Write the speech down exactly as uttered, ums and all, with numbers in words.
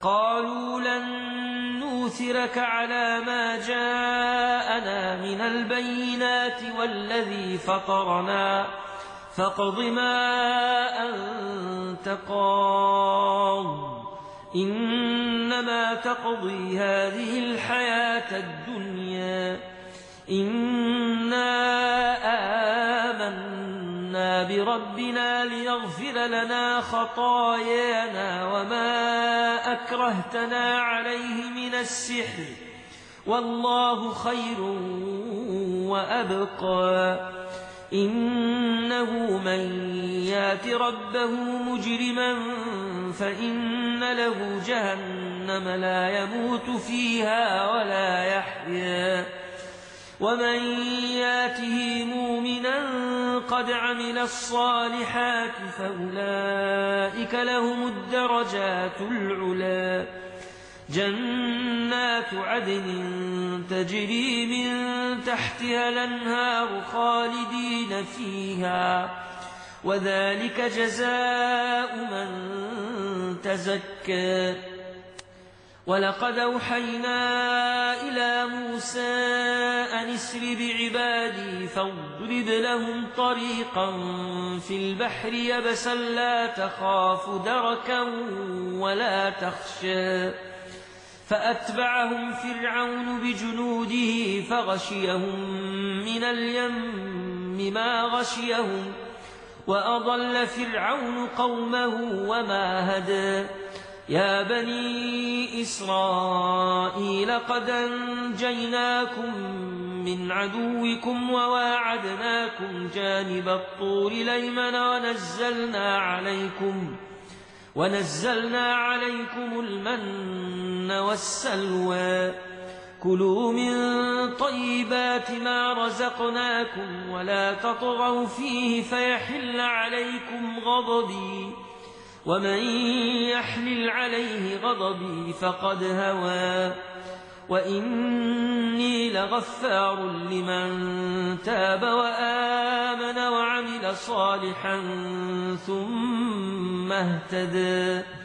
قالوا لن نؤثرك على ما جاءنا من البينات والذي فطرنا فاقض ما أنت قاض إنما تقضي هذه الحياة الدنيا إنا آمنا بربنا ليغفر لنا خطايانا وما أكرهتنا عليه من السحر والله خير وأبقى إنه من يات ربه مجرما فإن له جهنم لا يموت فيها ولا يحيا ومن ياته مؤمنا قد عمل الصالحات فأولئك لهم الدرجات العلا جنات عدن تجري من تحتها الأنهار خالدين فيها وذلك جزاء من تزكى ولقد أوحينا إلى موسى أن اسر بعبادي فاضرب لهم طريقا في البحر يبسا لا تخاف دركا ولا تخشى فأتبعهم فرعون بجنوده فغشيهم من اليم ما غشيهم وأضل فرعون قومه وما هدى يا بني إسرائيل قد أنجيناكم من عدوكم وواعدناكم جانب الطور الأيمن ونزلنا عليكم ونزلنا عليكم المن والسلوى كلوا من طيبات ما رزقناكم ولا تطغوا فيه فيحل عليكم غضبي ومن يحلل عليه غضبي فقد هوى وإني لغفار لمن تاب وآمن وعمل صالحا ثم اهتدى